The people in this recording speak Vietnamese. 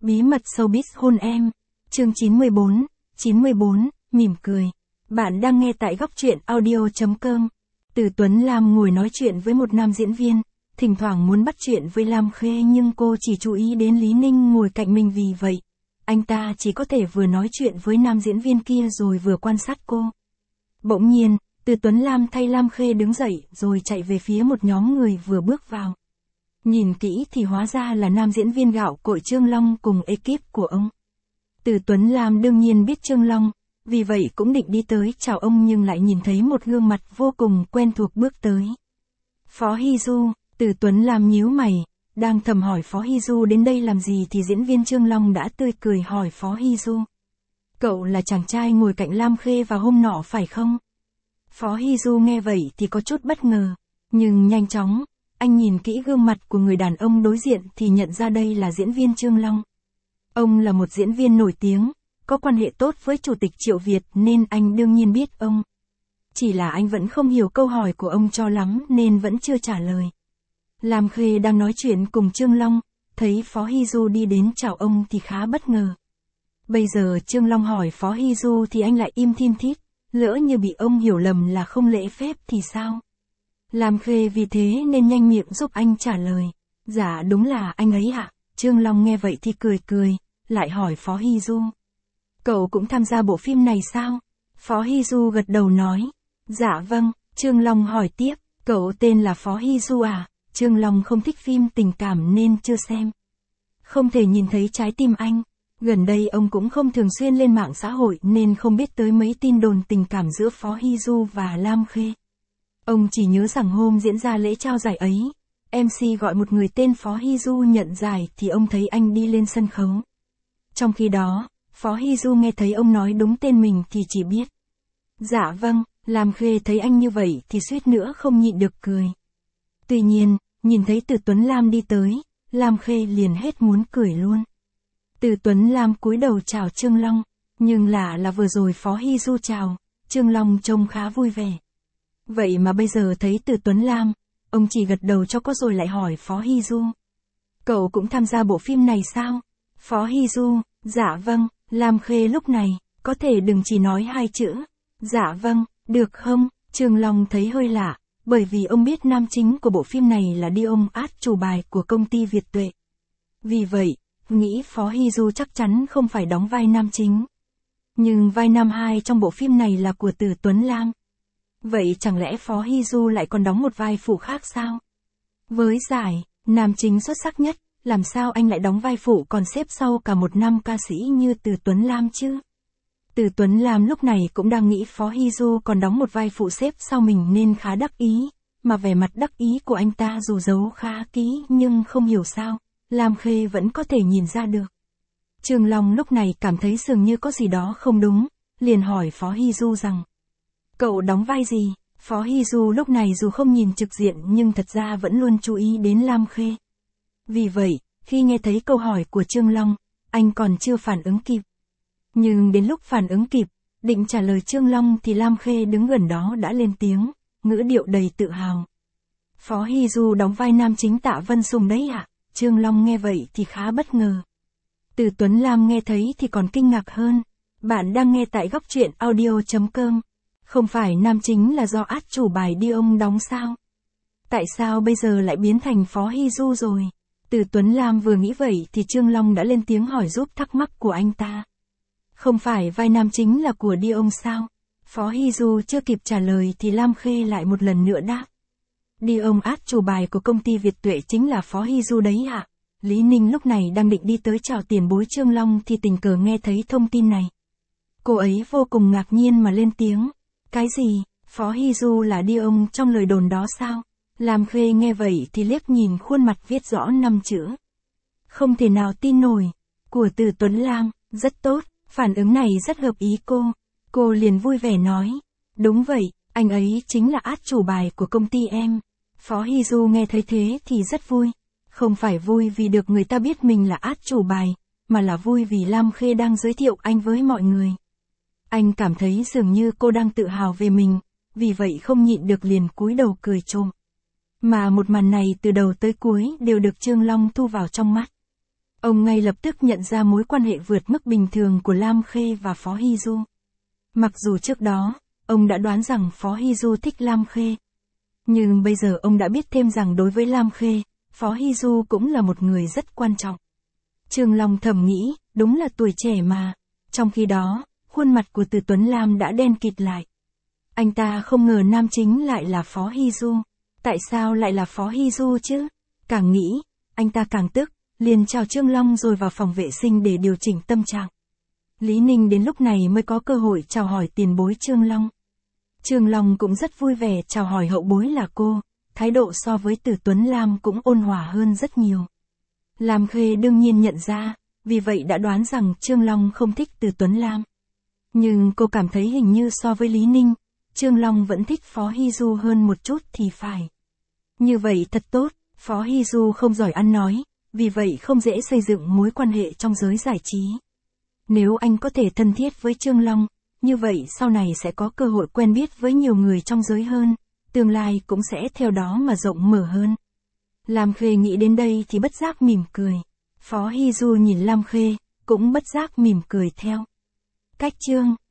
Bí mật showbiz hôn em. Chương 94, mỉm cười. Bạn đang nghe tại góc truyện audio.com. Từ Tuấn Lam ngồi nói chuyện với một nam diễn viên, thỉnh thoảng muốn bắt chuyện với Lam Khê nhưng cô chỉ chú ý đến Lý Ninh ngồi cạnh mình, vì vậy, anh ta chỉ có thể vừa nói chuyện với nam diễn viên kia rồi vừa quan sát cô. Bỗng nhiên, Từ Tuấn Lam thay Lam Khê đứng dậy rồi chạy về phía một nhóm người vừa bước vào. Nhìn kỹ thì hóa ra là nam diễn viên gạo cội Trương Long cùng ekip của ông. Từ Tuấn Lam đương nhiên biết Trương Long, vì vậy cũng định đi tới chào ông nhưng lại nhìn thấy một gương mặt vô cùng quen thuộc bước tới. Phó Hy Du. Từ Tuấn Lam nhíu mày, đang thầm hỏi Phó Hy Du đến đây làm gì thì diễn viên Trương Long đã tươi cười hỏi Phó Hy Du. Cậu là chàng trai ngồi cạnh Lam Khê vào hôm nọ phải không? Phó Hy Du nghe vậy thì có chút bất ngờ, nhưng nhanh chóng, anh nhìn kỹ gương mặt của người đàn ông đối diện thì nhận ra đây là diễn viên Trương Long. Ông là một diễn viên nổi tiếng, có quan hệ tốt với Chủ tịch Triệu Việt nên anh đương nhiên biết ông. Chỉ là anh vẫn không hiểu câu hỏi của ông cho lắm nên vẫn chưa trả lời. Lam Khê đang nói chuyện cùng Trương Long, thấy Phó Hy Du đi đến chào ông thì khá bất ngờ. Bây giờ Trương Long hỏi Phó Hy Du thì anh lại im thin thít, lỡ như bị ông hiểu lầm là không lễ phép thì sao? Lam Khê vì thế nên nhanh miệng giúp anh trả lời. Dạ đúng là anh ấy ạ. Trương Long nghe vậy thì cười, lại hỏi Phó Hy Du. Cậu cũng tham gia bộ phim này sao? Phó Hy Du gật đầu nói. Dạ vâng. Trương Long hỏi tiếp, cậu tên là Phó Hy Du à? Trương Long không thích phim tình cảm nên chưa xem. Không thể nhìn thấy trái tim anh. Gần đây ông cũng không thường xuyên lên mạng xã hội nên không biết tới mấy tin đồn tình cảm giữa Phó Hy Du và Lam Khê. Ông chỉ nhớ rằng hôm diễn ra lễ trao giải ấy, MC gọi một người tên Phó Hy Du nhận giải thì ông thấy anh đi lên sân khấu. Trong khi đó, Phó Hy Du nghe thấy ông nói đúng tên mình thì chỉ biết. Dạ vâng. Lam Khê thấy anh như vậy thì suýt nữa không nhịn được cười. Tuy nhiên, nhìn thấy Từ Tuấn Lam đi tới, Lam Khê liền hết muốn cười luôn. Từ Tuấn Lam cúi đầu chào Trương Long, nhưng lạ là vừa rồi Phó Hy Du chào, Trương Long trông khá vui vẻ. Vậy mà bây giờ thấy Từ Tuấn Lam, ông chỉ gật đầu cho có rồi lại hỏi Phó Hy Du. Cậu cũng tham gia bộ phim này sao? Phó Hy Du, dạ vâng. Lam Khê lúc này, có thể đừng chỉ nói hai chữ. Dạ vâng, được không? Trương Long thấy hơi lạ, bởi vì ông biết nam chính của bộ phim này là đi ông át chủ bài của công ty Việt Tuệ. Vì vậy, nghĩ Phó Hy Du chắc chắn không phải đóng vai nam chính. Nhưng vai nam hai trong bộ phim này là của Từ Tuấn Lam. Vậy chẳng lẽ Phó Hy Du lại còn đóng một vai phụ khác sao? Với giải nam chính xuất sắc nhất, làm sao anh lại đóng vai phụ còn xếp sau cả một nam ca sĩ như Từ Tuấn Lam chứ? Từ Tuấn Lam lúc này cũng đang nghĩ Phó Hy Du còn đóng một vai phụ xếp sau mình nên khá đắc ý, mà vẻ mặt đắc ý của anh ta dù giấu khá kỹ nhưng không hiểu sao, Lam Khê vẫn có thể nhìn ra được. Trương Long lúc này cảm thấy dường như có gì đó không đúng, liền hỏi Phó Hy Du rằng, cậu đóng vai gì? Phó Hy Du lúc này dù không nhìn trực diện nhưng thật ra vẫn luôn chú ý đến Lam Khê. Vì vậy, khi nghe thấy câu hỏi của Trương Long, anh còn chưa phản ứng kịp. Nhưng đến lúc phản ứng kịp, định trả lời Trương Long thì Lam Khê đứng gần đó đã lên tiếng, ngữ điệu đầy tự hào. Phó Hy Du đóng vai nam chính Tạ Vân Sùng đấy ạ. Trương Long nghe vậy thì khá bất ngờ. Từ Tuấn Lam nghe thấy thì còn kinh ngạc hơn. Bạn đang nghe tại góc truyện audio.com. Không phải nam chính là do át chủ bài đi ông đóng sao? Tại sao bây giờ lại biến thành Phó Hy Du rồi? Từ Tuấn Lam vừa nghĩ vậy thì Trương Long đã lên tiếng hỏi giúp thắc mắc của anh ta. Không phải vai nam chính là của đi ông sao? Phó Hy Du chưa kịp trả lời thì Lam Khê lại một lần nữa đáp. Đi ông át chủ bài của công ty Việt Tuệ chính là Phó Hy Du đấy ạ. Lý Ninh lúc này đang định đi tới chào tiền bối Trương Long thì tình cờ nghe thấy thông tin này. Cô ấy vô cùng ngạc nhiên mà lên tiếng. Cái gì? Phó Hy Du là đi ông trong lời đồn đó sao? Lam Khê nghe vậy thì liếc nhìn khuôn mặt viết rõ 5 chữ. Không thể nào tin nổi. Của Từ Tuấn Lam, rất tốt. Phản ứng này rất hợp ý cô. Cô liền vui vẻ nói. Đúng vậy, anh ấy chính là át chủ bài của công ty em. Phó Hy Du nghe thấy thế thì rất vui. Không phải vui vì được người ta biết mình là át chủ bài, mà là vui vì Lam Khê đang giới thiệu anh với mọi người. Anh cảm thấy dường như cô đang tự hào về mình, vì vậy không nhịn được liền cúi đầu cười trộm. Mà một màn này từ đầu tới cuối đều được Trương Long thu vào trong mắt. Ông ngay lập tức nhận ra mối quan hệ vượt mức bình thường của Lam Khê và Phó Hy Du. Mặc dù trước đó, ông đã đoán rằng Phó Hy Du thích Lam Khê. Nhưng bây giờ ông đã biết thêm rằng đối với Lam Khê, Phó Hy Du cũng là một người rất quan trọng. Trương Long thầm nghĩ, đúng là tuổi trẻ mà. Trong khi đó, khuôn mặt của Từ Tuấn Lam đã đen kịt lại. Anh ta không ngờ nam chính lại là Phó Hy Du. Tại sao lại là Phó Hy Du chứ? Càng nghĩ, anh ta càng tức, liền chào Trương Long rồi vào phòng vệ sinh để điều chỉnh tâm trạng. Lý Ninh đến lúc này mới có cơ hội chào hỏi tiền bối Trương Long. Trương Long cũng rất vui vẻ chào hỏi hậu bối là cô, thái độ so với Từ Tuấn Lam cũng ôn hòa hơn rất nhiều. Lam Khê đương nhiên nhận ra, vì vậy đã đoán rằng Trương Long không thích Từ Tuấn Lam. Nhưng cô cảm thấy hình như so với Lý Ninh, Trương Long vẫn thích Phó Hy Du hơn một chút thì phải. Như vậy thật tốt, Phó Hy Du không giỏi ăn nói, vì vậy không dễ xây dựng mối quan hệ trong giới giải trí. Nếu anh có thể thân thiết với Trương Long, như vậy sau này sẽ có cơ hội quen biết với nhiều người trong giới hơn, tương lai cũng sẽ theo đó mà rộng mở hơn. Lam Khê nghĩ đến đây thì bất giác mỉm cười. Phó Hy Du nhìn Lam Khê, cũng bất giác mỉm cười theo. Cách chương